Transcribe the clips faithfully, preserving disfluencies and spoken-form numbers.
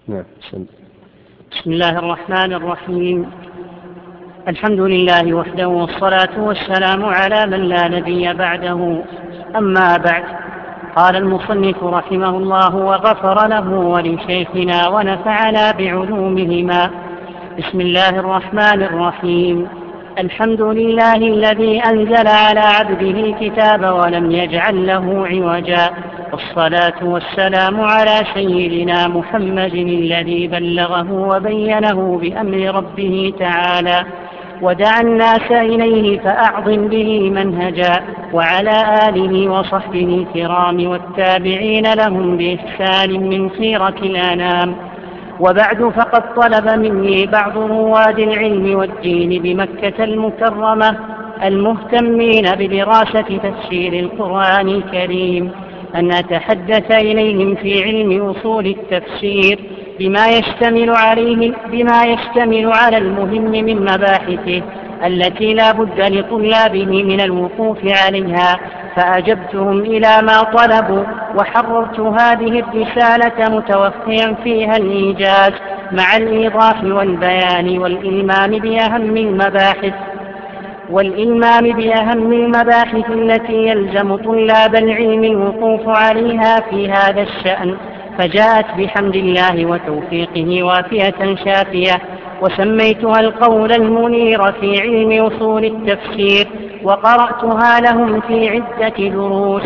نعم. بسم الله الرحمن الرحيم. الحمد لله وحده والصلاة والسلام على من لا نبي بعده. أما بعد، قال المصنف رحمه الله وغفر له ولشيخنا ونفعنا بعلومهما. بسم الله الرحمن الرحيم. الحمد لله الذي أنزل على عبده الكتاب ولم يجعل له عوجا، والصلاة والسلام على سيدنا محمد الذي بلغه وبينه بأمر ربه تعالى ودعا الناس إليه فأعظم به منهجا، وعلى آله وصحبه الكرام والتابعين لهم بإحسان من خيرة الأنام. وبعد، فقد طلب مني بعض رواد العلم والدين بمكة المكرمة المهتمين بدراسة تفسير القرآن الكريم أن أتحدث إليهم في علم أصول التفسير بما يشتمل عليه بما يشتمل على المهم من مباحثه التي لا بد لطلابه من الوقوف عليها، فأجبتهم إلى ما طلبوا وحررت هذه الرسالة متوفيا فيها الإيجاز مع الإيضاح والبيان والإلمام بأهم المباحث والإلمام بأهم المباحث التي يلزم طلاب العلم الوقوف عليها في هذا الشأن، فجاءت بحمد الله وتوفيقه وافية شافية، وسميتها القول المنير في علم أصول التفسير، وقرأتها لهم في عدة دروس،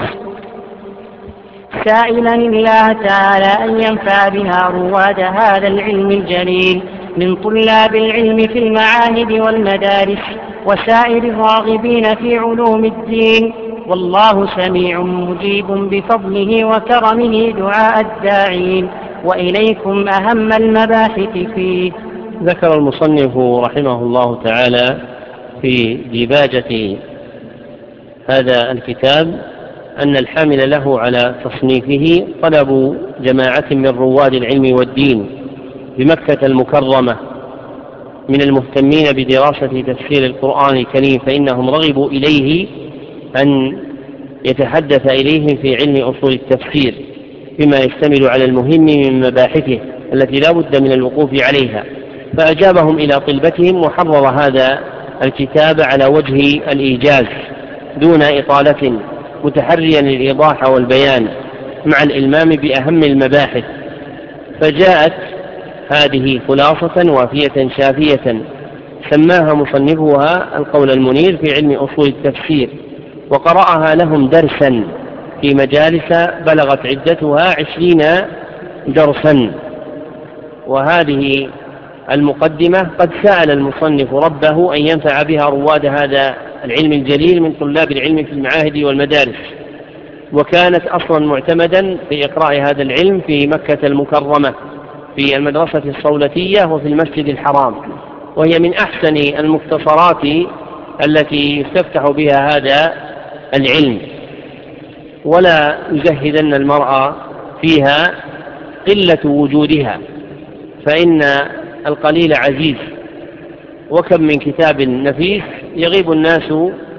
سائلا الله تعالى أن ينفع بها رواد هذا العلم الجليل من طلاب العلم في المعاهد والمدارس وسائر الراغبين في علوم الدين، والله سميع مجيب بفضله وكرمه دعاء الداعين، وإليكم أهم المباحث فيه. ذكر المصنف رحمه الله تعالى في ديباجة هذا الكتاب أن الحامل له على تصنيفه طلب جماعة من رواد العلم والدين بمكة المكرمة من المهتمين بدراسة تفسير القرآن الكريم، فإنهم رغبوا إليه أن يتحدث إليهم في علم أصول التفسير بما يشتمل على المهم من مباحثه التي لا بد من الوقوف عليها، فأجابهم إلى طلبتهم وحرر هذا الكتاب على وجه الإيجاز دون إطالة، متحريا الإيضاح والبيان مع الإلمام بأهم المباحث. فجاءت هذه خلاصة وافية شافية سماها مصنفها القول المنير في علم أصول التفسير، وقرأها لهم درسا في مجالس بلغت عدتها عشرين درسا. وهذه المقدمة قد سأل المصنف ربه أن ينفع بها رواد هذا العلم الجليل من طلاب العلم في المعاهد والمدارس، وكانت أصلا معتمدا في إقراء هذا العلم في مكة المكرمة في المدرسة الصولتية وفي المسجد الحرام، وهي من أحسن المختصرات التي يستفتح بها هذا العلم، ولا يزهدن المرء فيها قلة وجودها، فإن القليل عزيز، وكم من كتاب نفيس يغيب الناس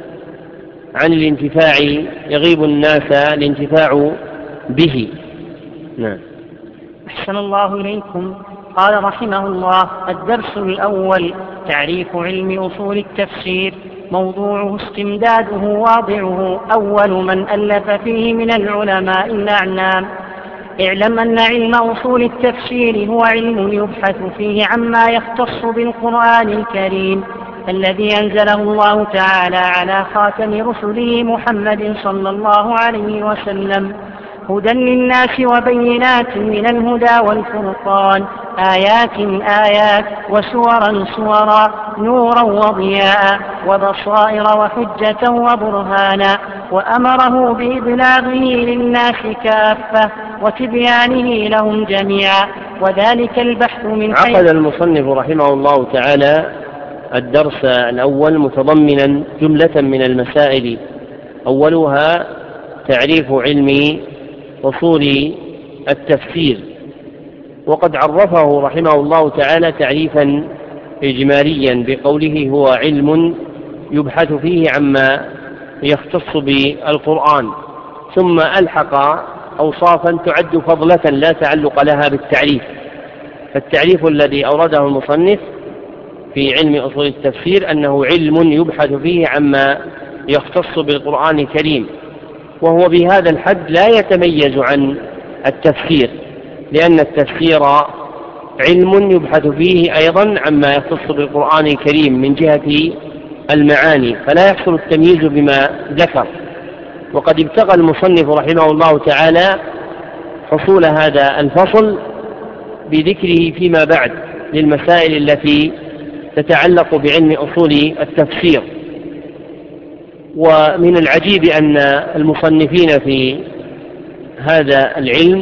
عن الانتفاع يغيب الناس الانتفاع به. نعم. أحسن الله إليكم. قال رحمه الله: الدرس الأول: تعريف علم أصول التفسير. موضوعه استمداده واضعه أول من ألف فيه من العلماء الأعلام. اعلم أن علم أصول التفسير هو علم يبحث فيه عما يختص بالقرآن الكريم الذي أنزله الله تعالى على خاتم رسله محمد صلى الله عليه وسلم، هدى للناس وبينات من الهدى والفرقان، آيات آيات وسورا سورا، نورا وضياء وبصائر وحجة وبرهانا، وأمره بإبلاغه للناس كافة وتبيانه لهم جميعا، وذلك البحث من حيث. عقد المصنف رحمه الله تعالى الدرس الأول متضمنا جملة من المسائل، أولها تعريف علم أصول التفسير، وقد عرفه رحمه الله تعالى تعريفا إجماليا بقوله هو علم يبحث فيه عما يختص بالقرآن، ثم ألحق أوصافا تعد فضلة لا تعلق لها بالتعريف، فالتعريف الذي أورده المصنف في علم أصول التفسير أنه علم يبحث فيه عما يختص بالقرآن الكريم، وهو بهذا الحد لا يتميز عن التفسير، لأن التفسير علم يبحث فيه أيضا عما يختص بالقرآن الكريم من جهة المعاني، فلا يحصل التمييز بما ذكر. وقد ابتغى المصنف رحمه الله تعالى حصول هذا الفصل بذكره فيما بعد للمسائل التي تتعلق بعلم أصول التفسير. ومن العجيب أن المصنفين في هذا العلم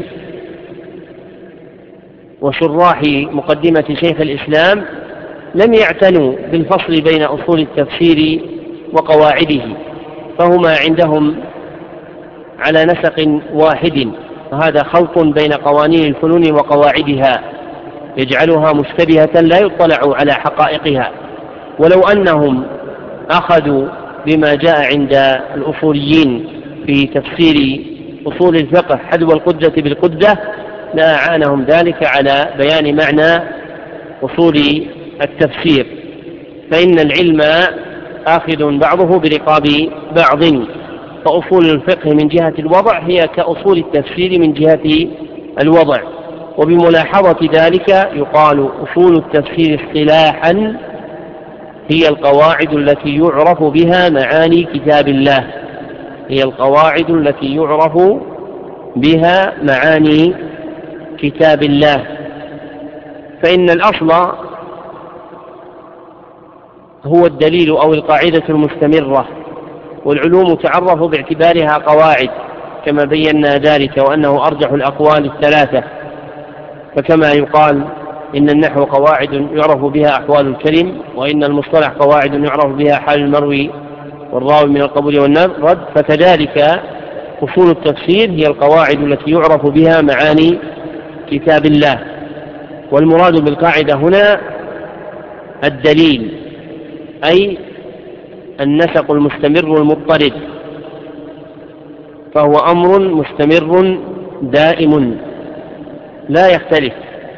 وشراح مقدمة شيخ الإسلام لم يعتنوا بالفصل بين أصول التفسير وقواعده، فهما عندهم على نسق واحد، وهذا خلط بين قوانين الفنون وقواعدها يجعلها مشتبهة لا يطلع على حقائقها. ولو أنهم أخذوا بما جاء عند الأصوليين في تفسير أصول الفقه حذو القدة بالقدة لأعانهم ذلك على بيان معنى أصول التفسير، فإن العلم آخذ بعضه برقاب بعض، فأصول الفقه من جهة الوضع هي كأصول التفسير من جهة الوضع. وبملاحظة ذلك يقال أصول التفسير اصطلاحا هي القواعد التي يعرف بها معاني كتاب الله، هي القواعد التي يعرف بها معاني كتاب الله. فإن الأصل هو الدليل أو القاعدة المستمرة، والعلوم تعرف باعتبارها قواعد كما بينا ذلك، وأنه أرجح الأقوال الثلاثة. فكما يقال إن النحو قواعد يعرف بها أحوال الكلم، وإن المصطلح قواعد يعرف بها حال المروي والراوي من القبول والرد، فكذلك أصول التفسير هي القواعد التي يعرف بها معاني كتاب الله. والمراد بالقاعدة هنا الدليل، أي النسق المستمر المضطرد، فهو أمر مستمر دائم لا يختلف.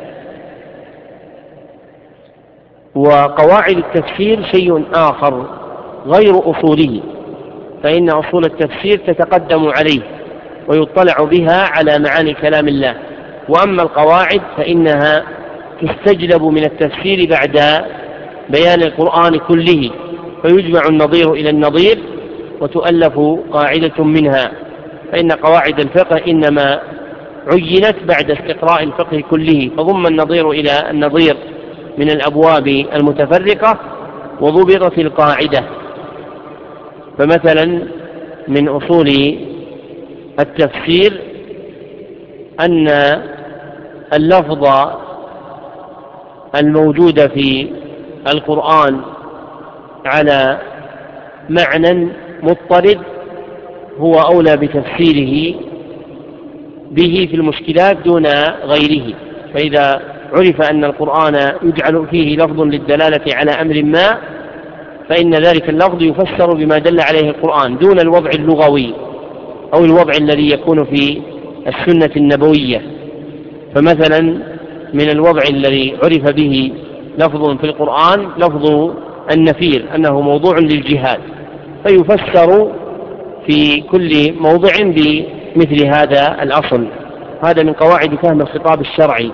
وقواعد التفسير شيء آخر غير أصوله، فإن أصول التفسير تتقدم عليه ويطلع بها على معاني كلام الله، وأما القواعد فإنها تستجلب من التفسير بعد بيان القرآن كله، فيجمع النظير إلى النظير وتؤلف قاعدة منها. فإن قواعد الفقه إنما عينت بعد استقراء الفقه كله، فضم النظير إلى النظير من الأبواب المتفرقة وضبطت القاعدة. فمثلا من أصول التفسير أن اللفظ الموجود في القرآن على معنى مضطرد هو أولى بتفسيره به في المشكلات دون غيره. فإذا عرف أن القرآن يجعل فيه لفظ للدلالة على أمر ما، فإن ذلك اللفظ يفسر بما دل عليه القرآن دون الوضع اللغوي أو الوضع الذي يكون في السنة النبوية. فمثلا من الوضع الذي عرف به لفظ في القرآن لفظ النفير أنه موضوع للجهاد، فيفسر في كل موضع بمثل هذا الأصل. هذا من قواعد فهم الخطاب الشرعي.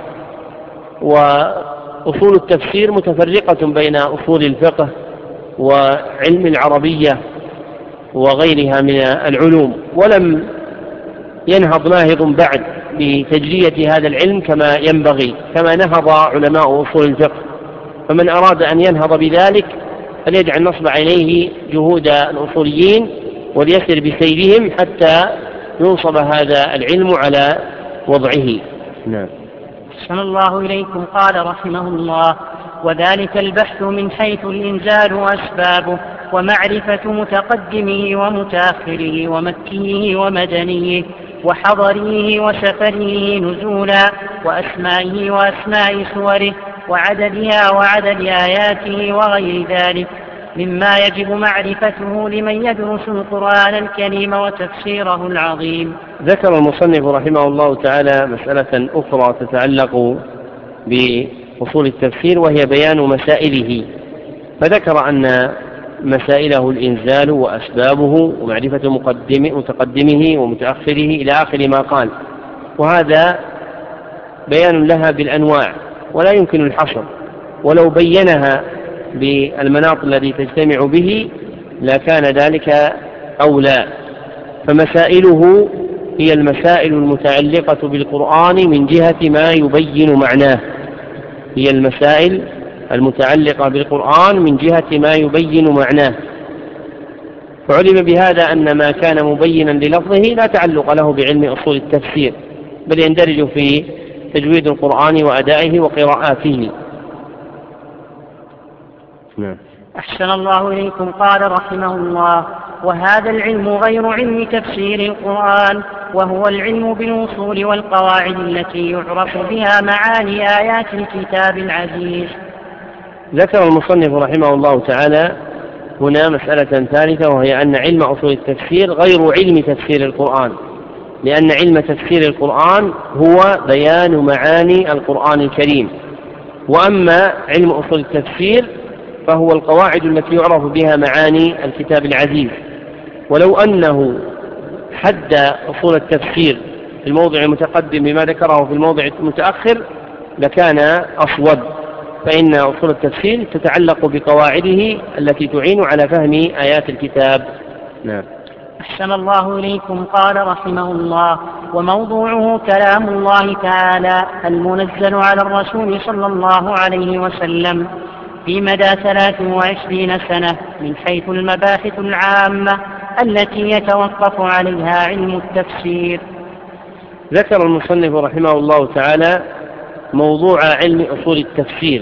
وأصول التفسير متفرقة بين أصول الفقه وعلم العربية وغيرها من العلوم، ولم ينهض ناهض بعد بتجلية هذا العلم كما ينبغي، كما نهض علماء أصول الفقه. فمن أراد أن ينهض بذلك فليجعل نصب عينيه جهود الأصوليين وليسر بسيرهم حتى ينصب هذا العلم على وضعه. نعم. أحسن الله إليكم. قال رحمه الله: وذلك البحث من حيث الإنزال وأسبابه، ومعرفة متقدمه ومتأخره، ومكيه ومدنيه، وحضره وسفره نزولا، وأسمائه وأسماء سوره، وعددها وعدد آياته، وغير ذلك مما يجب معرفته لمن يدرس القرآن الكريم وتفسيره العظيم. ذكر المصنف رحمه الله تعالى مسألة أخرى تتعلق بأصول التفسير، وهي بيان مسائله، فذكر أن مسائله الإنزال وأسبابه ومعرفة متقدمه ومتأخره إلى آخر ما قال، وهذا بيان لها بالأنواع ولا يمكن الحصر، ولو بينها بالمناط الذي تجتمع به لكان ذلك أولى. فمسائله هي المسائل المتعلقة بالقرآن من جهة ما يبين معناه، هي المسائل المتعلقة بالقرآن من جهة ما يبين معناه. فعلم بهذا أن ما كان مبينا للفظه لا تعلق له بعلم أصول التفسير، بل يندرج في تجويد القرآن وأدائه وقراءاته. نعم. أحسن الله إليكم. قال رحمه الله: وهذا العلم غير علم تفسير القرآن، وهو العلم بالوصول والقواعد التي يعرف بها معاني آيات الكتاب العزيز. ذكر المصنف رحمه الله تعالى هنا مسألة ثالثة، وهي أن علم أصول التفسير غير علم تفسير القرآن، لأن علم تفسير القرآن هو بيان معاني القرآن الكريم، وأما علم أصول التفسير فهو القواعد التي يعرف بها معاني الكتاب العزيز. ولو أنه حد أصول التفسير في الموضع المتقدم بما ذكره في الموضع المتأخر لكان أصوب، فإن أصول التفسير تتعلق بقواعده التي تعين على فهم آيات الكتاب. نعم. أحسن الله إليكم. قال رحمه الله: وموضوعه كلام الله تعالى المنزل على الرسول صلى الله عليه وسلم في مدى ثلاث وعشرين سنة من حيث المباحث العامة التي يتوقف عليها علم التفسير. ذكر المصنف رحمه الله تعالى موضوع علم أصول التفسير،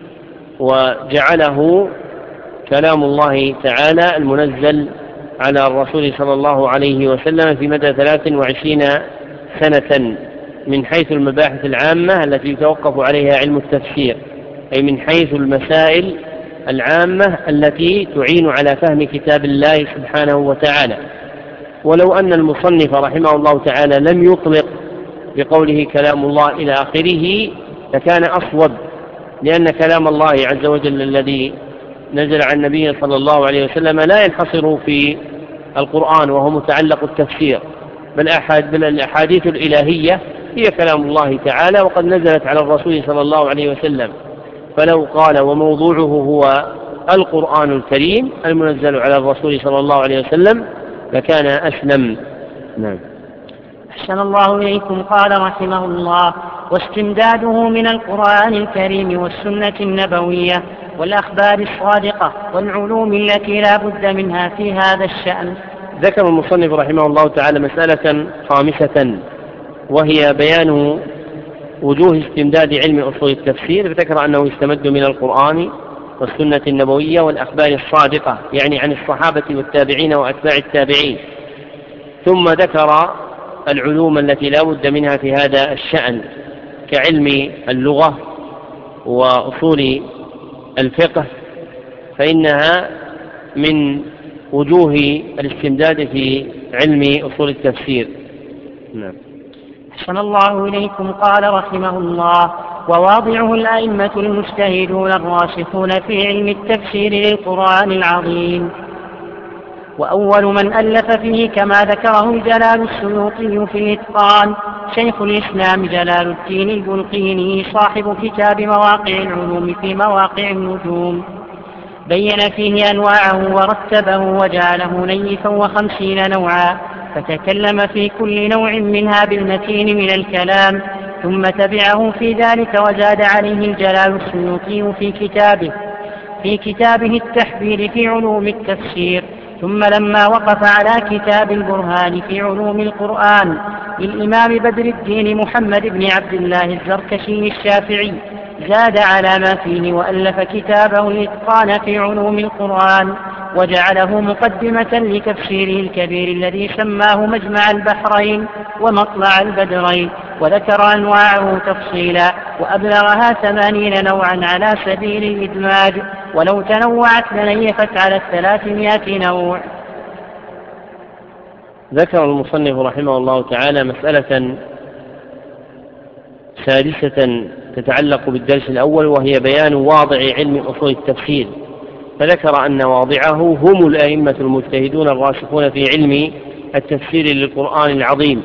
وجعله كلام الله تعالى المنزل على الرسول صلى الله عليه وسلم في مدى ثلاث وعشرين سنة من حيث المباحث العامة التي يتوقف عليها علم التفسير، أي من حيث المسائل العامة التي تعين على فهم كتاب الله سبحانه وتعالى. ولو أن المصنف رحمه الله تعالى لم يطلق بقوله كلام الله إلى آخره لكان أصوب، لأن كلام الله عز وجل الذي نزل عن النبي صلى الله عليه وسلم لا ينحصر في القرآن وهو متعلق التفسير، بل الأحاديث الإلهية هي كلام الله تعالى وقد نزلت على الرسول صلى الله عليه وسلم. فلو قال وموضوعه هو القرآن الكريم المنزل على الرسول صلى الله عليه وسلم لكان أسلم. نعم. أحسن الله إليكم. قال رحمه الله: واستمداده من القرآن الكريم والسنة النبوية والأخبار الصادقة والعلوم التي لا بد منها في هذا الشأن. ذكر المصنف رحمه الله تعالى مسألة خامسة، وهي بيان وجوه استمداد علم أصول التفسير، فذكر أنه يستمد من القرآن والسنة النبوية والأخبار الصادقة، يعني عن الصحابة والتابعين وأتباع التابعين. ثم ذكر العلوم التي لا بد منها في هذا الشأن كعلم اللغة وأصول الفقه، فإنها من وجوه الاستمداد في علم أصول التفسير. نعم. أحسن الله إليكم. قال رحمه الله: وواضعه الأئمة المجتهدون الراسخون في علم التفسير للقرآن العظيم. وأول من ألف فيه كما ذكره جلال السيوطي في الإتقان شيخ الإسلام جلال الدين البلقيني صاحب كتاب مواقع العلوم في مواقع النجوم، بين فيه أنواعه ورتبه وجعله نيفا وخمسين نوعا، فتكلم في كل نوع منها بالمتين من الكلام، ثم تبعه في ذلك وزاد عليه جلال السيوطي في كتابه في كتابه التحبير في علوم التفسير. ثم لما وقف على كتاب البرهان في علوم القرآن للإمام بدر الدين محمد بن عبد الله الزركشي الشافعي زاد على ما فيه وألف كتابه الإتقان في علوم القرآن، وجعله مقدمة لتفسيره الكبير الذي سماه مجمع البحرين ومطلع البدرين، وذكر أنواعه تفصيلا وأبلغها ثمانين نوعا على سبيل الإدماج، ولو تنوعت لنيفت على الثلاثمائة نوع. ذكر المصنف رحمه الله تعالى مسألة سادسة تتعلق بالدرس الأول، وهي بيان واضع علم أصول التفسير، فذكر أن واضعه هم الأئمة المجتهدون الراسخون في علم التفسير للقرآن العظيم.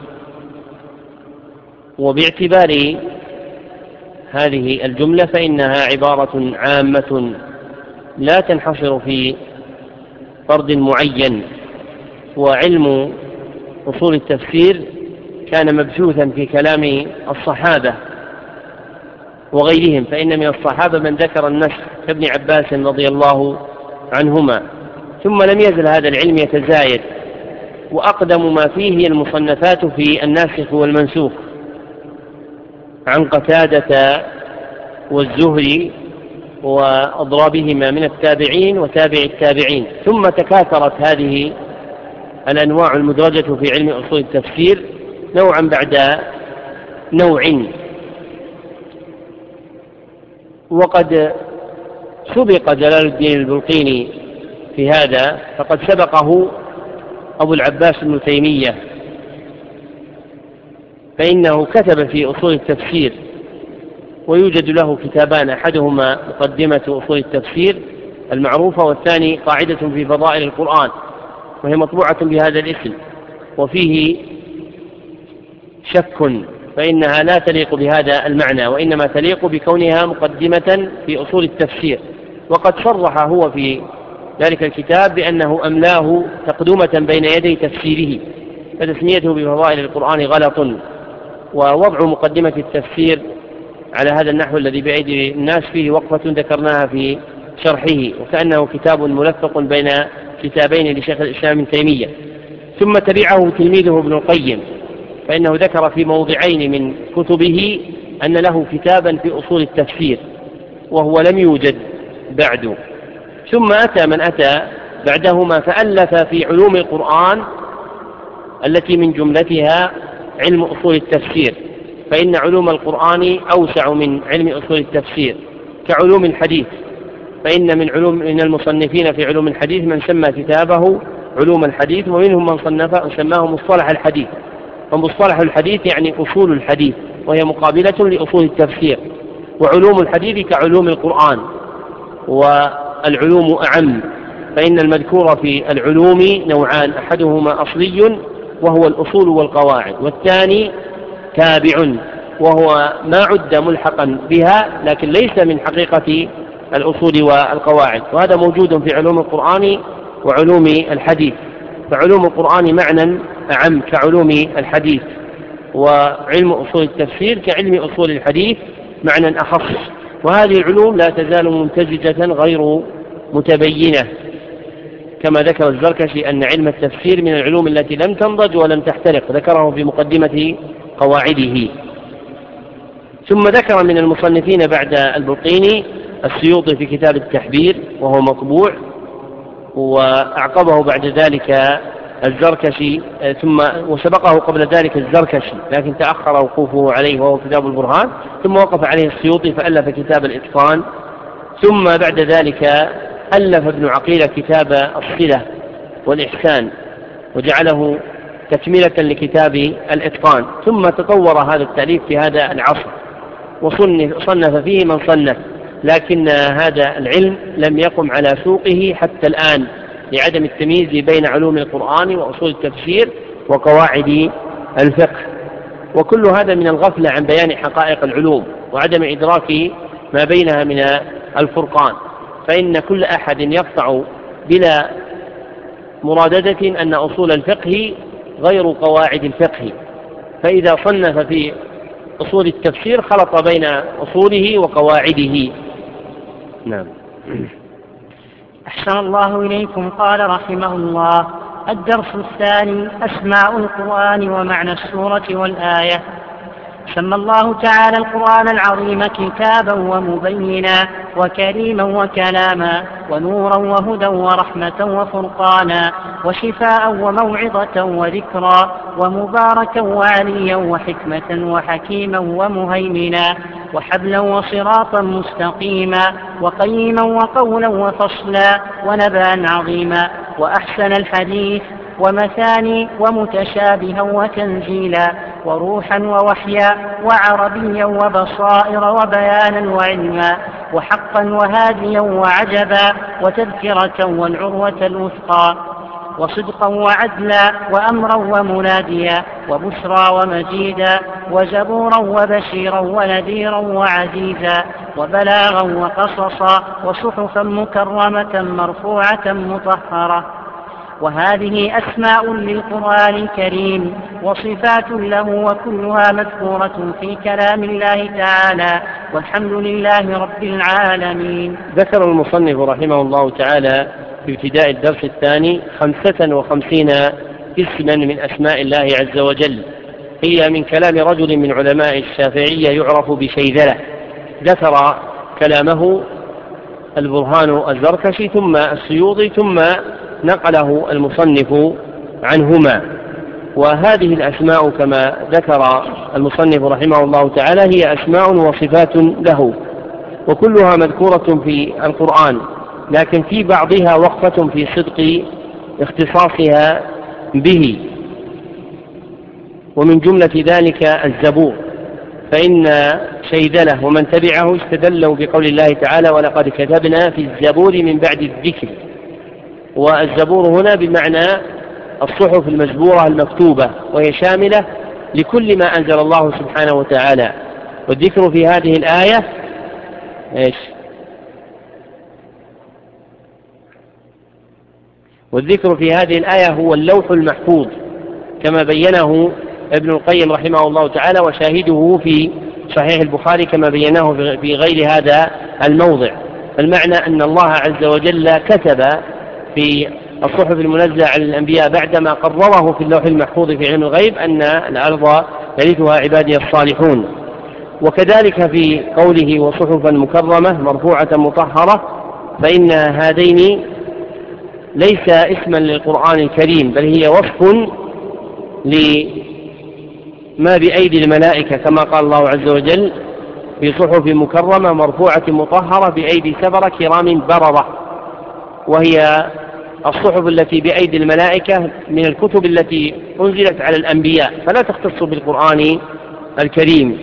وباعتبار هذه الجملة فإنها عبارة عامة لا تنحصر في فرد معين، وعلم أصول التفسير كان مبثوثا في كلام الصحابة وغيرهم، فإن من الصحابة من ذكر النسخ كابن عباس رضي الله عنهما، ثم لم يزل هذا العلم يتزايد، وأقدم ما فيه هي المصنفات في الناسخ والمنسوخ عن قتادة والزهري وأضرابهما من التابعين وتابع التابعين، ثم تكاثرت هذه الأنواع المدرجة في علم أصول التفسير نوعا بعد نوع. وقد سبق جلال الدين البلقيني في هذا، فقد سبقه أبو العباس ابن تيمية، فإنه كتب في أصول التفسير، ويوجد له كتابان، أحدهما مقدمة أصول التفسير المعروفة، والثاني قاعدة في فضائل القرآن، وهي مطبوعة بهذا الاسم، وفيه شك فإنها لا تليق بهذا المعنى، وإنما تليق بكونها مقدمة في أصول التفسير. وقد صرح هو في ذلك الكتاب بأنه أملاه تقدمة بين يدي تفسيره، فتسميته بفضائل القرآن غلط، ووضع مقدمة التفسير على هذا النحو الذي بأيدي الناس فيه وقفة ذكرناها في شرحه، وكأنه كتاب ملفق بين كتابين لشيخ الإسلام ابن تيمية. ثم تبعه تلميذه ابن القيم، فإنه ذكر في موضعين من كتبه أن له كتابا في أصول التفسير، وهو لم يوجد بعد. ثم أتى من أتى بعدهما فألف في علوم القرآن التي من جملتها علم أصول التفسير، فإن علوم القرآن أوسع من علم أصول التفسير، كعلوم الحديث، فإن من علوم من المصنفين في علوم الحديث من سمى كتابه علوم الحديث، ومنهم من صنف سماه مصطلح الحديث. ومصطلح الحديث يعني أصول الحديث، وهي مقابلة لأصول التفسير. وعلوم الحديث كعلوم القرآن، والعلوم أعم، فإن المذكور في العلوم نوعان، أحدهما أصلي وهو الأصول والقواعد، والثاني تابع وهو ما عد ملحقا بها لكن ليس من حقيقة الأصول والقواعد، وهذا موجود في علوم القرآن وعلوم الحديث. فعلوم القرآن معنى أعم كعلوم الحديث، وعلم أصول التفسير كعلم أصول الحديث معنى أخص. وهذه العلوم لا تزال منتججة غير متبينة، كما ذكر الزركشي أن علم التفسير من العلوم التي لم تنضج ولم تحترق، ذكره في مقدمة قواعده. ثم ذكر من المصنفين بعد البلقيني السيوطي في كتاب التحبير وهو مطبوع، وأعقبه بعد ذلك الزركشي، ثم وسبقه قبل ذلك الزركشي لكن تأخر وقوفه عليه وهو كتاب البرهان، ثم وقف عليه السيوطي فألف كتاب الإتقان، ثم بعد ذلك ألف ابن عقيل كتاب الصلة والإحسان وجعله تكملة لكتاب الإتقان. ثم تطور هذا التأليف في هذا العصر وصنف فيه من صنف، لكن هذا العلم لم يقم على سوقه حتى الآن لعدم التمييز بين علوم القرآن وأصول التفسير وقواعد الفقه. وكل هذا من الغفلة عن بيان حقائق العلوم وعدم إدراك ما بينها من الفرقان، فإن كل أحد يقطع بلا مراددة أن أصول الفقه غير قواعد الفقه، فإذا صنف في أصول التفسير خلط بين أصوله وقواعده. نعم. أحسن الله إليكم. قال رحمه الله: الدرس الثاني: أسماء القرآن ومعنى السورة والآية. سمى الله تعالى القرآن العظيم كتابا ومبينا وكريما وكلاما ونورا وهدى ورحمة وفرقانا وشفاء وموعظة وذكرا ومباركا وعليا وحكمة وحكيما ومهيمنا وحبلا وصراطا مستقيما وقيما وقولا وفصلا ونبأ عظيما وأحسن الحديث ومثاني ومتشابها وتنزيلا وروحا ووحيا وعربيا وبصائر وبيانا وعلما وحقا وهاديا وعجبا وتذكرة والعروة الوثقى وصدقا وعدلا وأمرا ومناديا وبشرى ومجيدا وزبورا وبشيرا ونذيرا وعزيزا وبلاغا وقصصا وصحفا مكرمة مرفوعة مطهرة. وهذه أسماء للقرآن الكريم وصفات له وكلها مذكورة في كلام الله تعالى، والحمد لله رب العالمين. ذكر المصنف رحمه الله تعالى في ابتداء الدرس الثاني خمسة وخمسين اسما من أسماء الله عز وجل، هي من كلام رجل من علماء الشافعية يعرف بشيذلة، ذكر كلامه البرهان الزركشي ثم السيوطي ثم نقله المصنف عنهما. وهذه الأسماء كما ذكر المصنف رحمه الله تعالى هي أسماء وصفات له، وكلها مذكورة في القرآن، لكن في بعضها وقفة في صدق اختصاصها به، ومن جملة ذلك الزبور، فإن شيذلة ومن تبعه استدلوا بقول الله تعالى ولقد كتبنا في الزبور من بعد الذكر. والزبور هنا بمعنى الصحف المزبورة المكتوبة، وهي شاملة لكل ما أنزل الله سبحانه وتعالى. والذكر في هذه الآية إيش؟ والذكر في هذه الآية هو اللوح المحفوظ كما بينه ابن القيم رحمه الله تعالى، وشاهده في صحيح البخاري كما بيناه في غير هذا الموضع. المعنى أن الله عز وجل كتب في الصحف المنزلة على الأنبياء بعدما قرره في اللوح المحفوظ في علم الغيب أن الأرض يرثها عبادي الصالحون. وكذلك في قوله وصحفا مكرمة مرفوعة مطهرة، فإن هذين ليس اسما للقرآن الكريم، بل هي وصف لما بأيدي الملائكة كما قال الله عز وجل في صحف مكرمة مرفوعة مطهرة بأيدي سبرة كرام بررة، وهي الصحف التي بأيدي الملائكة من الكتب التي أنزلت على الأنبياء، فلا تختص بالقرآن الكريم.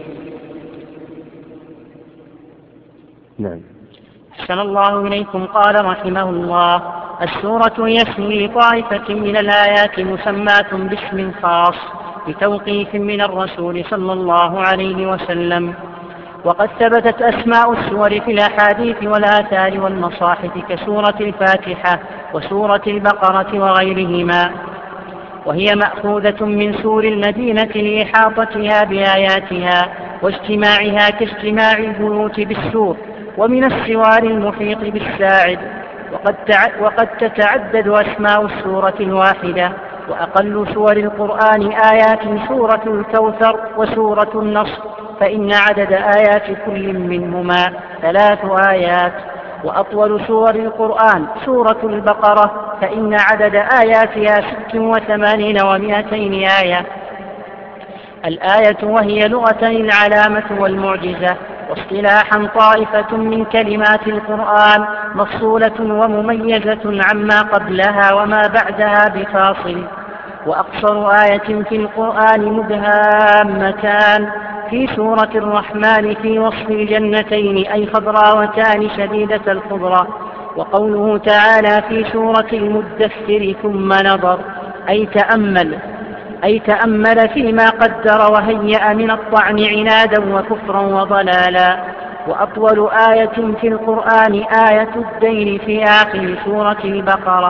نعم. أحسن الله إليكم. قال رحمه الله: السورة هي اسم لطائفة من الآيات مسماة باسم خاص بتوقيف من الرسول صلى الله عليه وسلم. وقد ثبتت أسماء السور في الأحاديث والآثار والمصاحف كسورة الفاتحة وسورة البقرة وغيرهما، وهي مأخوذة من سور المدينة لإحاطتها بآياتها واجتماعها كاجتماع البيوت بالسور، ومن السوار المحيط بالساعد. وقد, تع... وقد تتعدد أسماء السورة الواحدة، وأقل سور القرآن آيات سورة الكوثر وسورة النصر، فإن عدد آيات كل منهما ثلاث آيات. وأطول سور القرآن سورة البقرة، فإن عدد آياتها ست وثمانين ومائتين آية. الآية وهي لغة العلامة والمعجزة، واصطلاحا طائفة من كلمات القرآن مفصولة ومميزة عما قبلها وما بعدها بفاصل. وأقصر آية في القرآن مدهامتان في سورة الرحمن في وصف الجنتين أي خضراوتان شديدة الخضرة. وقوله تعالى في سورة المدثر ثم نظر أي تأمل أي تأمل فيما قدر وهيأ من الطعن عنادا وكفرا وضلالا. وأطول آية في القرآن آية الدين في آخر سورة البقرة.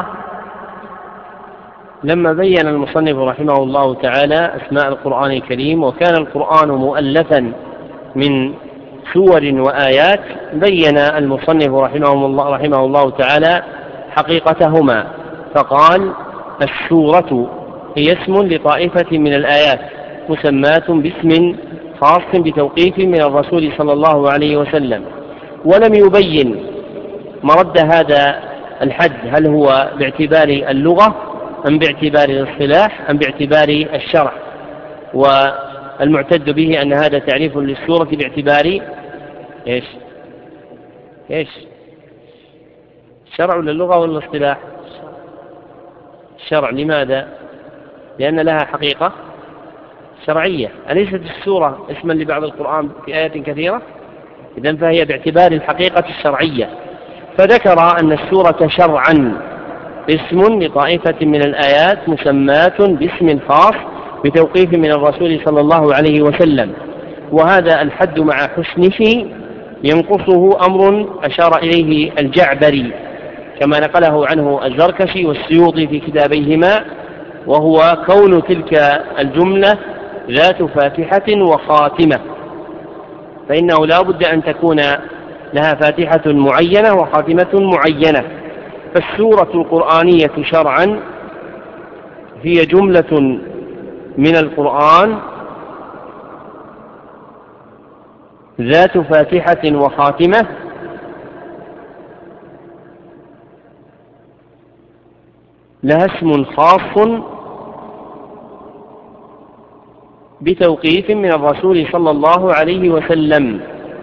لما بين المصنف رحمه الله تعالى أسماء القرآن الكريم وكان القرآن مؤلفا من سور وآيات، بين المصنف رحمه الله, رحمه الله تعالى حقيقتهما، فقال: السورة هي اسم لطائفة من الآيات مسماة باسم خاص بتوقيف من الرسول صلى الله عليه وسلم. ولم يبين مرد هذا الحد، هل هو باعتبار اللغة أم باعتبار الاصطلاح أم باعتبار الشرع. والمعتد به أن هذا تعريف للسورة باعتبار إيش إيش الشرع ولا اللغة ولا الاصطلاح؟ الشرع. لماذا؟ لأن لها حقيقة شرعية. أليست السورة اسما لبعض القرآن في آيات كثيرة؟ إذن فهي باعتبار الحقيقة الشرعية. فذكر أن السورة شرعا اسم لطائفة من الآيات مسماة باسم خاص بتوقيف من الرسول صلى الله عليه وسلم، وهذا الحد مع حسنه ينقصه أمر أشار إليه الجعبري كما نقله عنه الزركشي والسيوطي في كتابيهما، وهو كون تلك الجملة ذات فاتحة وخاتمة، فإنه لا بد أن تكون لها فاتحة معينة وخاتمة معينة. فالسورة القرآنية شرعا هي جملة من القرآن ذات فاتحة وخاتمة لها اسم خاص بتوقيف من الرسول صلى الله عليه وسلم.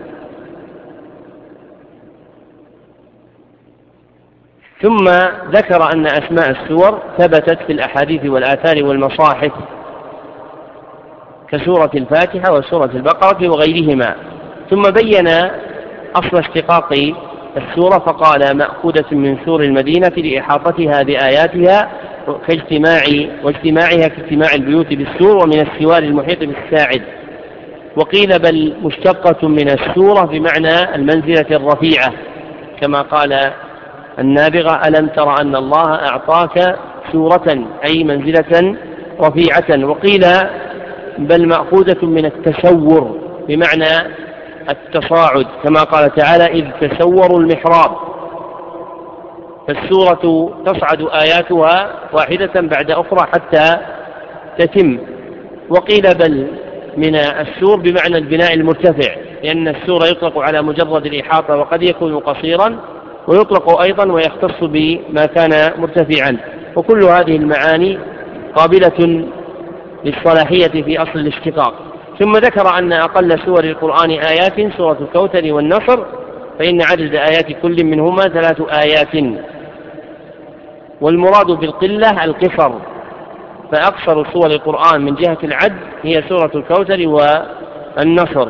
ثم ذكر أن أسماء السور ثبتت في الأحاديث والآثار والمصاحف كسورة الفاتحة وسورة البقرة وغيرهما. ثم بين أصل اشتقاق السورة فقال مأخوذة من سور المدينة لإحاطتها بآياتها كاجتماع واجتماعها كاجتماع البيوت بالسور ومن السوار المحيط بالساعد. وقيل بل مشتقة من السورة بمعنى المنزلة الرفيعة كما قال النابغة ألم تر أن الله أعطاك سورة أي منزلة رفيعة. وقيل بل مأخوذة من التسور بمعنى التصاعد كما قال تعالى إذ تسوروا المحراب، فالسورة تصعد آياتها واحدة بعد أخرى حتى تتم. وقيل بل من السور بمعنى البناء المرتفع، لأن السور يطلق على مجرد الإحاطة وقد يكون قصيرا، ويطلق أيضا ويختص بما كان مرتفعا، وكل هذه المعاني قابلة للصلاحية في أصل الاشتقاق. ثم ذكر أن أقل سور القرآن آيات سورة الكوثر والنصر، فإن عدد آيات كل منهما ثلاث آيات، والمراد بالقلة القصر، فأقصر سور القرآن من جهة العد هي سورة الكوثر والنصر.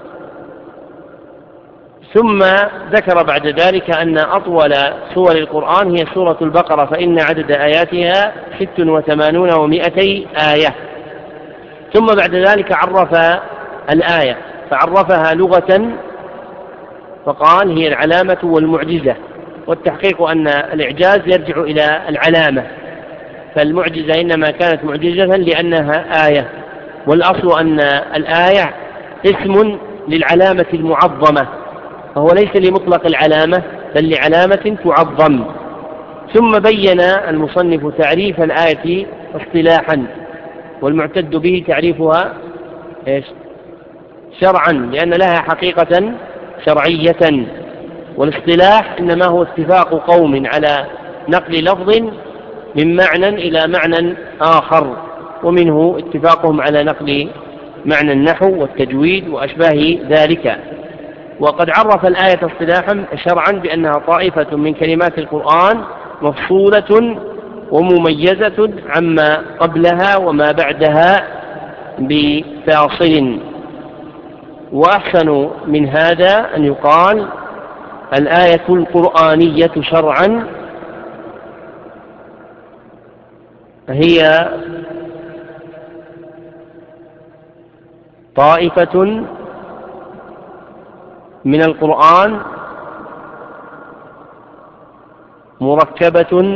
ثم ذكر بعد ذلك أن أطول سور القرآن هي سورة البقرة، فإن عدد آياتها ست وثمانون ومائتي آية. ثم بعد ذلك عرف الآية فعرفها لغة فقال هي العلامة والمعجزة، والتحقيق أن الإعجاز يرجع إلى العلامة، فالمعجزة إنما كانت معجزة لأنها آية، والأصل أن الآية اسم للعلامة المعظمة، فهو ليس لمطلق العلامة بل لعلامة تعظم. ثم بين المصنف تعريف الآية اصطلاحا، والمعتد به تعريفها إيش؟ شرعا، لأن لها حقيقة شرعية، والاصطلاح إنما هو اتفاق قوم على نقل لفظ من معنى إلى معنى آخر، ومنه اتفاقهم على نقل معنى النحو والتجويد وأشباه ذلك. وقد عرف الآية اصطلاحا شرعا بأنها طائفة من كلمات القرآن مفصولة ومميزة عما قبلها وما بعدها بفاصل. وأحسن من هذا أن يقال الآية القرآنية شرعا هي طائفة من القرآن مركبة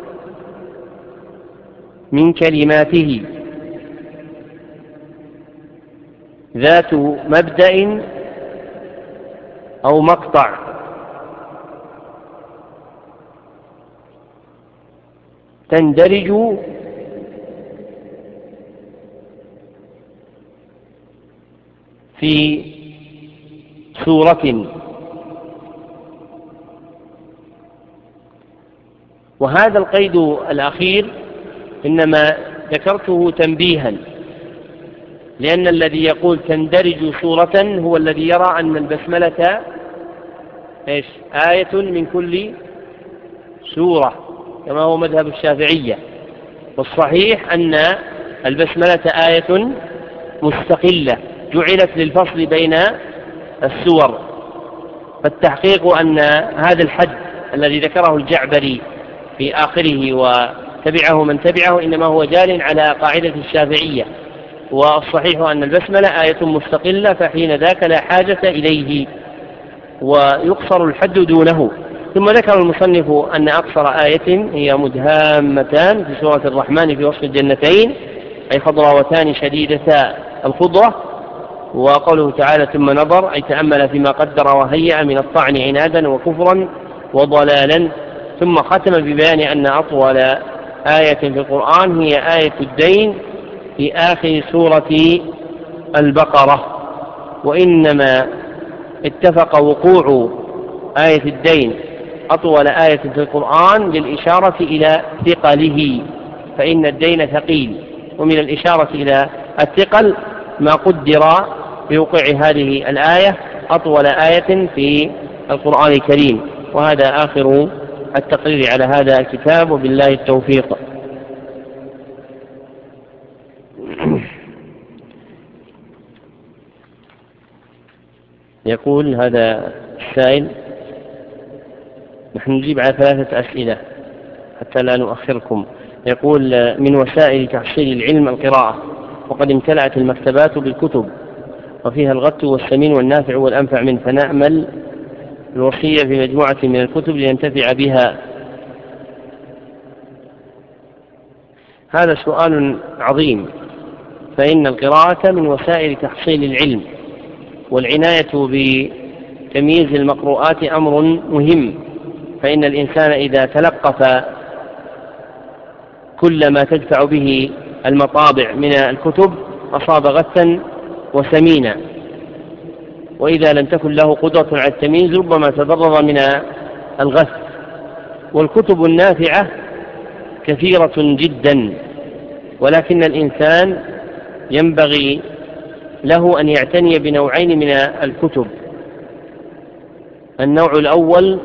من كلماته ذات مبدأ أو مقطع، تندرج في سورة. وهذا القيد الأخير إنما ذكرته تنبيها، لأن الذي يقول تندرج سورة هو الذي يرى أن البسملة إيش؟ آية من كل سورة كما هو مذهب الشافعية، والصحيح أن البسملة آية مستقلة جعلت للفصل بين السور. فالتحقيق أن هذا الحد الذي ذكره الجعبري في آخره وتبعه من تبعه إنما هو جار على قاعدة الشافعية، والصحيح أن البسملة آية مستقلة، فحين ذاك لا حاجة إليه ويقصر الحد دونه. ثم ذكر المصنف أن أقصر آية هي مدهامتان في سورة الرحمن في وصف الجنتين، أي خضراوتان شديدتا الخضرة، وقوله تعالى ثم نظر أي تأمل فيما قدر وهيأ من الطعن عنادا وكفرا وضلالا. ثم ختم ببيان أن أطول آية في القرآن هي آية الدين في آخر سورة البقرة، وإنما اتفق وقوع آية الدين أطول آية في القرآن للإشارة إلى ثقله، فإن الدين ثقيل، ومن الإشارة إلى الثقل ما قدر بوقوع هذه الآية أطول آية في القرآن الكريم. وهذا آخر التقرير على هذا الكتاب، وبالله التوفيق. يقول هذا السائل: نحن نجيب على ثلاثة أسئلة حتى لا نؤخركم. يقول: من وسائل تحصيل العلم القراءة، وقد امتلأت المكتبات بالكتب وفيها الغث والثمين والنافع والأنفع منه، فنأمل الوصية في مجموعة من الكتب لينتفع بها. هذا سؤال عظيم، فإن القراءة من وسائل تحصيل العلم، والعناية بتمييز المقروءات أمر مهم، فإن الإنسان إذا تلقف كل ما تدفع به المطابع من الكتب أصاب غثا وسمينا، وإذا لم تكن له قدرة على التمييز ربما تضرر من الغث. والكتب النافعة كثيرة جدا، ولكن الإنسان ينبغي له أن يعتني بنوعين من الكتب. النوع الأول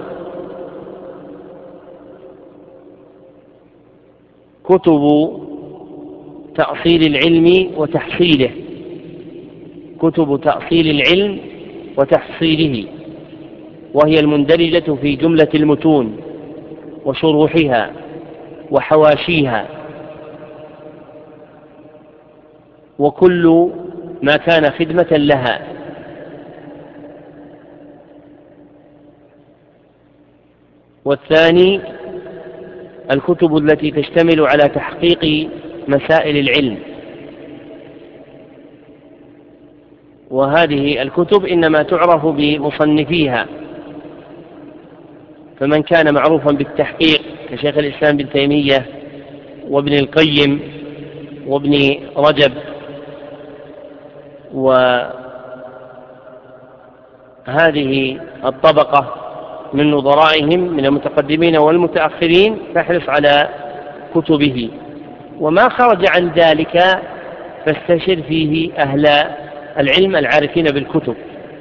كتب تأصيل العلم وتحصيله، كتب تأصيل العلم وتحصيله، وهي المندرجة في جملة المتون وشروحها وحواشيها، وكل ما كان خدمة لها. والثاني الكتب التي تشتمل على تحقيق مسائل العلم، وهذه الكتب إنما تعرف بمصنفيها، فمن كان معروفا بالتحقيق كشيخ الإسلام ابن تيمية وابن القيم وابن رجب وهذه الطبقة من نظرائهم من المتقدمين والمتأخرين، فاحرص على كتبه. وما خرج عن ذلك فاستشر فيه أهل العلم العارفين بالكتب،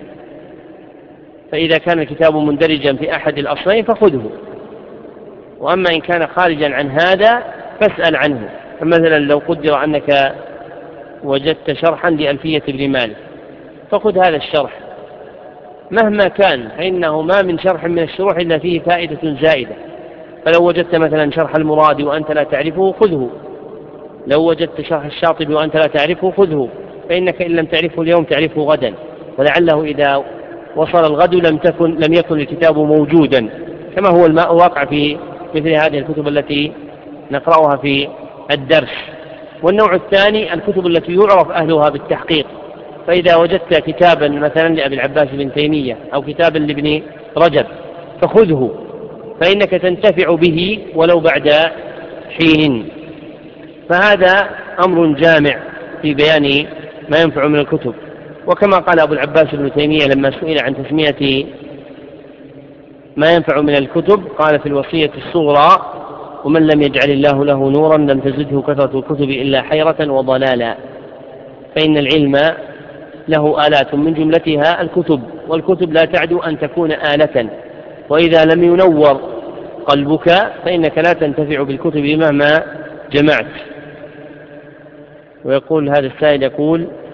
فإذا كان الكتاب مندرجا في أحد الأصلين فخذه، وأما إن كان خارجا عن هذا فاسأل عنه. فمثلا لو قدر أنك وجدت شرحا لألفية ابن مالك فخذ هذا الشرح مهما كان، فإنه ما من شرح من الشروح إلا فيه فائدة زائدة. فلو وجدت مثلا شرح المرادي وأنت لا تعرفه خذه، لو وجدت شرح الشاطبي وأنت لا تعرفه خذه، فإنك إن لم تعرفه اليوم تعرفه غدا، ولعله إذا وصل الغد لم تكن لم يكن الكتاب موجودا، كما هو الواقع في مثل هذه الكتب التي نقرأها في الدرس. والنوع الثاني الكتب التي يعرف أهلها بالتحقيق، فإذا وجدت كتابا مثلا لأبي العباس بن تيمية أو كتابا لابن رجب فخذه، فإنك تنتفع به ولو بعد حين. فهذا أمر جامع في بيان ما ينفع من الكتب. وكما قال أبو العباس بن تيمية لما سئل عن تسمية ما ينفع من الكتب قال في الوصية الصغرى: ومن لم يجعل الله له نورا لم تزده كثرة الكتب إلا حيرة وضلالا. فإن العلم له آلات من جملتها الكتب، والكتب لا تعدو أن تكون آلة، وإذا لم ينور قلبك فإنك لا تنتفع بالكتب مهما جمعت. ويقول هذا السائل يقول: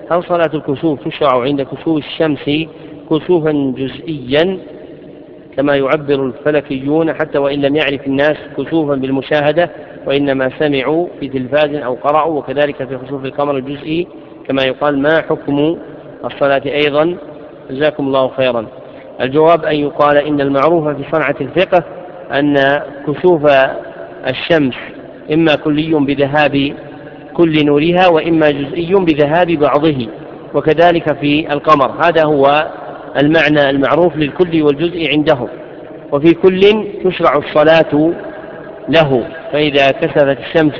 هل صلاة الكسوف تشرع عند كسوف الشمس كسوفا جزئيا كما يعبر الفلكيون حتى وإن لم يعرف الناس كسوفا بالمشاهدة وإنما سمعوا في تلفاز أو قرأوا، وكذلك في خسوف القمر الجزئي كما يقال؟ ما حكم الصلاة أيضا؟ جزاكم الله خيرا. الجواب أن يقال إن المعروف في صنعة الفقه أن كسوف الشمس إما كلي بذهاب كل نورها وإما جزئي بذهاب بعضه، وكذلك في القمر. هذا هو المعنى المعروف للكل والجزء عندهم، وفي كل تشرع الصلاة له، فإذا كسفت الشمس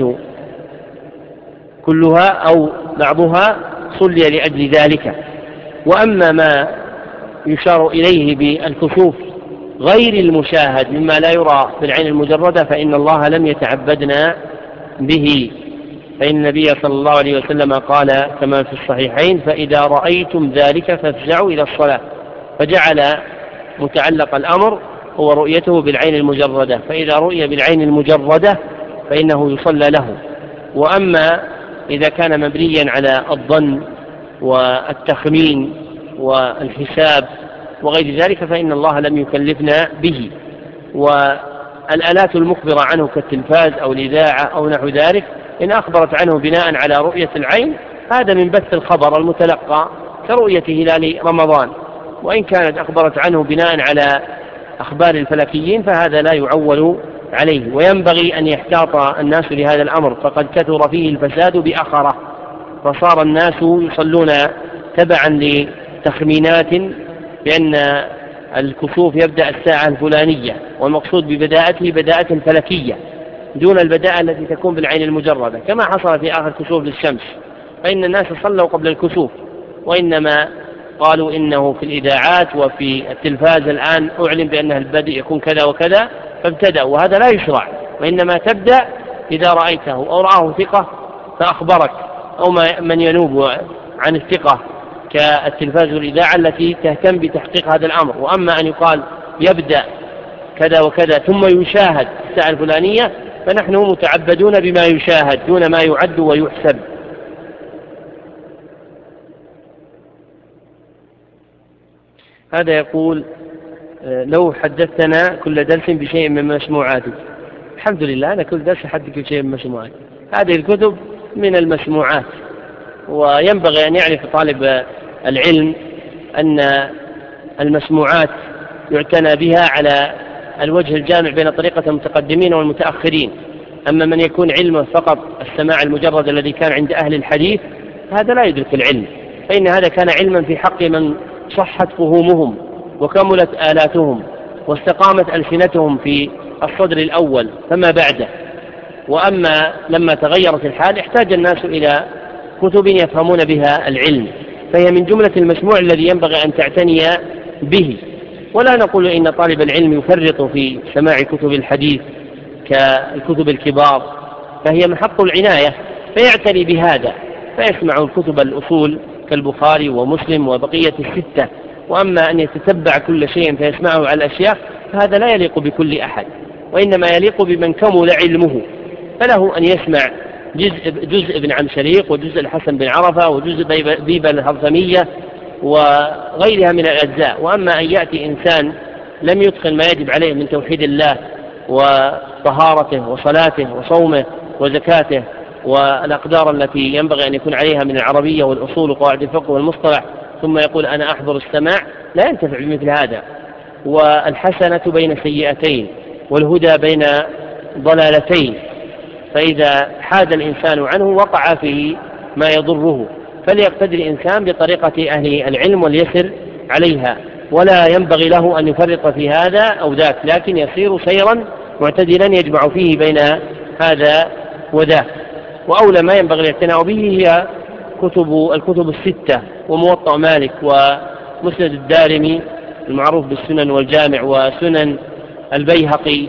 كلها أو بعضها صلي لأجل ذلك. وأما ما يشار إليه بالكسوف غير المشاهد مما لا يرى بالعين المجردة فإن الله لم يتعبدنا به، فإن النبي صلى الله عليه وسلم قال كما في الصحيحين: فإذا رأيتم ذلك فافزعوا إلى الصلاة، فجعل متعلق الأمر هو رؤيته بالعين المجردة، فإذا رؤي بالعين المجردة فإنه يصلى له. وأما إذا كان مبنيا على الظن والتخمين والحساب وغير ذلك فإن الله لم يكلفنا به. والآلات المخبرة عنه كالتلفاز أو الإذاعة أو نحو ذلك إن أخبرت عنه بناء على رؤية العين هذا من بث الخبر المتلقى كرؤية هلال رمضان، وإن كانت أخبرت عنه بناء على أخبار الفلكيين فهذا لا يعول عليه. وينبغي أن يحتاط الناس لهذا الأمر، فقد كثر فيه الفساد بأخره، فصار الناس يصلون تبعا لتخمينات بأن الكسوف يبدأ الساعة الفلانية، والمقصود ببداءته بداءة فلكية دون البداءة التي تكون بالعين المجردة، كما حصل في آخر كسوف للشمس، فإن الناس صلوا قبل الكسوف، وإنما قالوا إنه في الإذاعات وفي التلفاز الآن أعلن بأن البدء يكون كذا وكذا فابتدأوا، وهذا لا يشرع، وإنما تبدأ إذا رأيته أو رآه ثقة فأخبرك، أو من ينوب عن الثقة كالتلفاز والإذاعة التي تهتم بتحقيق هذا الأمر. وأما أن يقال يبدأ كذا وكذا ثم يشاهد الساعة الفلانية فنحن متعبدون بما يشاهد دون ما يعد ويحسب. هذا يقول: لو حدثتنا كل درس بشيء من مسموعاتك. الحمد لله أنا كل درس أحدث شيء من مسموعاتي. هذه الكتب من المسموعات، وينبغي أن يعرف طالب العلم أن المسموعات يعتنى بها على الوجه الجامع بين طريقة المتقدمين والمتأخرين. أما من يكون علمه فقط السماع المجرد الذي كان عند أهل الحديث هذا لا يدرك العلم، فإن هذا كان علما في حق من صحت فهومهم وكملت آلاتهم واستقامت ألسنتهم في الصدر الأول فما بعده. وأما لما تغيرت الحال احتاج الناس إلى كتب يفهمون بها العلم، فهي من جملة المسموع الذي ينبغي أن تعتني به. ولا نقول إن طالب العلم يفرط في سماع كتب الحديث كالكتب الكبار، فهي محط العناية، فيعتني بهذا فيسمع الكتب الأصول كالبخاري ومسلم وبقية الستة. وأما أن يتتبع كل شيء فيسمعه على الأشياء فهذا لا يليق بكل أحد، وإنما يليق بمن كمل علمه، فله أن يسمع جزء, جزء ابن عم شريق وجزء الحسن بن عرفة وجزء بيبة الهرثمية وغيرها من الأجزاء. وأما أن يأتي إنسان لم يتقن ما يجب عليه من توحيد الله وطهارته وصلاته وصومه وزكاته والأقدار التي ينبغي أن يكون عليها من العربية والأصول وقواعد الفقه والمصطلح، ثم يقول أنا أحضر السماع، لا ينتفع بمثل هذا. والحسنة بين سيئتين والهدى بين ضلالتين، فإذا حاد الإنسان عنه وقع فيه ما يضره، فليقتدي الإنسان بطريقة أهل العلم وليسر عليها، ولا ينبغي له أن يفرط في هذا أو ذاك، لكن يسير سيرا معتدلا يجمع فيه بين هذا وذاك. وأولى ما ينبغي الاعتناء به هي كتب الكتب الستة وموطأ مالك ومسند الدارمي المعروف بالسنن والجامع وسنن البيهقي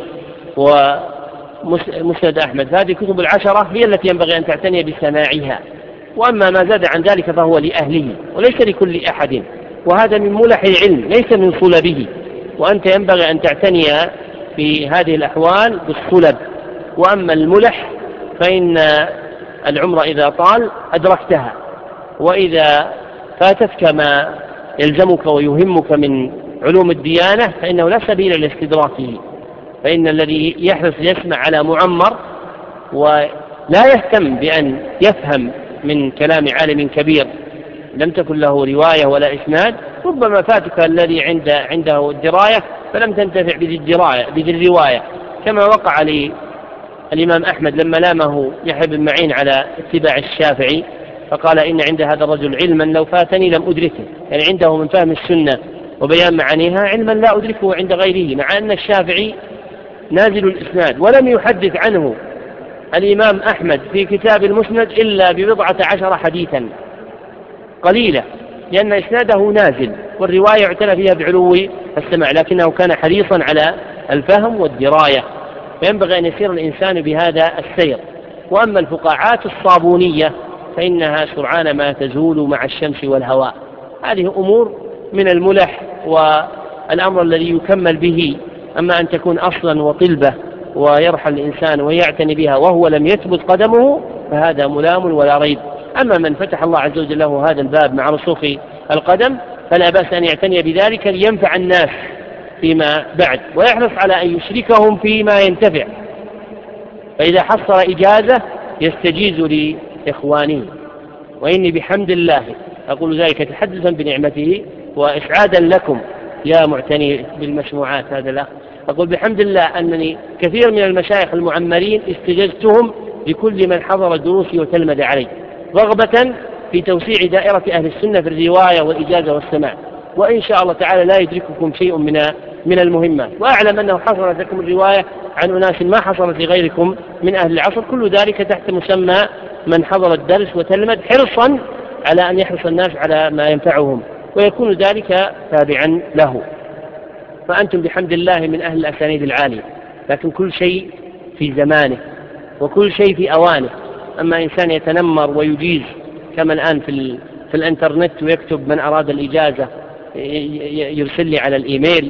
ومسند أحمد. هذه الكتب العشرة هي التي ينبغي أن تعتني بسماعها، وأما ما زاد عن ذلك فهو لأهله وليس لكل أحد، وهذا من ملح العلم ليس من صلبه، وأنت ينبغي أن تعتني في هذه الأحوال بالصلب. وأما الملح فإن العمر إذا طال أدركتها، وإذا فاتتك ما يلزمك ويهمك من علوم الديانة فإنه لا سبيل لاستدراكه، فإن الذي يحرص يسمع على معمر ولا يهتم بأن يفهم من كلام عالم كبير لم تكن له رواية ولا إسناد، ربما فاتك الذي عند عنده الدراية فلم تنتفع بذي الرواية، كما وقع للإمام أحمد لما لامه يحيى بن معين على اتباع الشافعي فقال إن عند هذا الرجل علما لو فاتني لم أدركه، يعني عنده من فهم السنة وبيان معانيها علما لا أدركه عند غيره، مع أن الشافعي نازل الإسناد ولم يحدث عنه الإمام أحمد في كتاب المسند إلا ببضعة عشر حديثا قليلة، لأن إسناده نازل والرواية اعتنى فيها بعلو السمع، لكنه كان حريصا على الفهم والدراية، فينبغي أن يسير الإنسان بهذا السير. وأما الفقاعات الصابونية فإنها سرعان ما تزول مع الشمس والهواء، هذه أمور من الملح والأمر الذي يكمل به، أما أن تكون أصلا وطلبة ويرحل الإنسان ويعتني بها وهو لم يثبت قدمه فهذا ملام ولا ريب. أما من فتح الله عز وجل له هذا الباب مع رسوخ القدم فلا بأس أن يعتني بذلك لينفع الناس فيما بعد، ويحرص على أن يشركهم فيما ينتفع، فإذا حصل إجازة يستجيز لإخوانه. وإني بحمد الله أقول ذلك تحدثا بنعمته وإسعادا لكم يا معتني بالمسموعات هذا الأخ، أقول بحمد الله أنني كثير من المشايخ المعمرين استجزتهم لكل من حضر دروسي وتلمذ علي رغبة في توسيع دائرة أهل السنة في الرواية والإجازة والسماع، وإن شاء الله تعالى لا يدرككم شيء من من المهمات، وأعلم أنه حصلت لكم الرواية عن أناس ما حصلت لغيركم من أهل العصر، كل ذلك تحت مسمى من حضر الدرس وتلمذ حرصا على أن يحرص الناس على ما ينفعهم ويكون ذلك تابعا له. فأنتم بحمد الله من أهل الأسانيد العالية، لكن كل شيء في زمانه وكل شيء في أوانه. أما إنسان يتنمر ويجيز كما الآن في, في الانترنت ويكتب من أراد الإجازة يرسل لي على الإيميل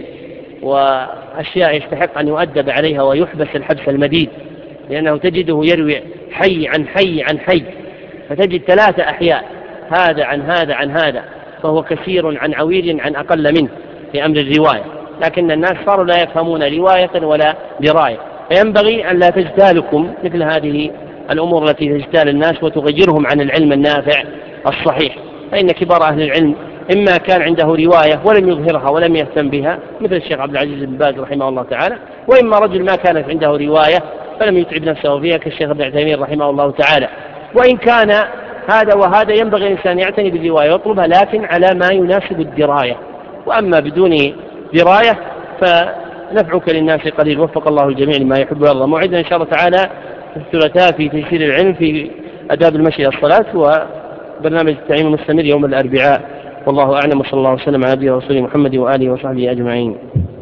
وأشياء يستحق أن يؤدب عليها ويحبس الحبس المديد، لأنه تجده يروي حي عن حي عن حي، فتجد ثلاثة أحياء هذا عن هذا عن هذا، فهو كثير عن عويل عن أقل منه في أمر الرواية، لكن الناس صاروا لا يفهمون رواية ولا دراية، فينبغي أن لا تجتالكم مثل هذه الأمور التي تجتال الناس وتغيرهم عن العلم النافع الصحيح. فإن كبار أهل العلم إما كان عنده رواية ولم يظهرها ولم يهتم بها مثل الشيخ عبد العزيز بن باز رحمه الله تعالى، وإما رجل ما كانت عنده رواية فلم يتعب نفسه فيها كالشيخ ابن عثيمين رحمه الله تعالى. وإن كان هذا وهذا ينبغي الإنسان يعتني بالرواية ويطلبها لكن على ما يناسب الدراية، وأما بدون دراية فنفعك للناس قليل. وفق الله الجميع لما يحب ويرضى. موعدنا إن شاء الله تعالى في الثلاثاء في تيسير العلم في آداب المشي إلى الصلاة، وبرنامج التعليم المستمر يوم الأربعاء. والله أعلم، وصلى الله وسلم على نبينا ورسوله محمد وآله وصحبه أجمعين.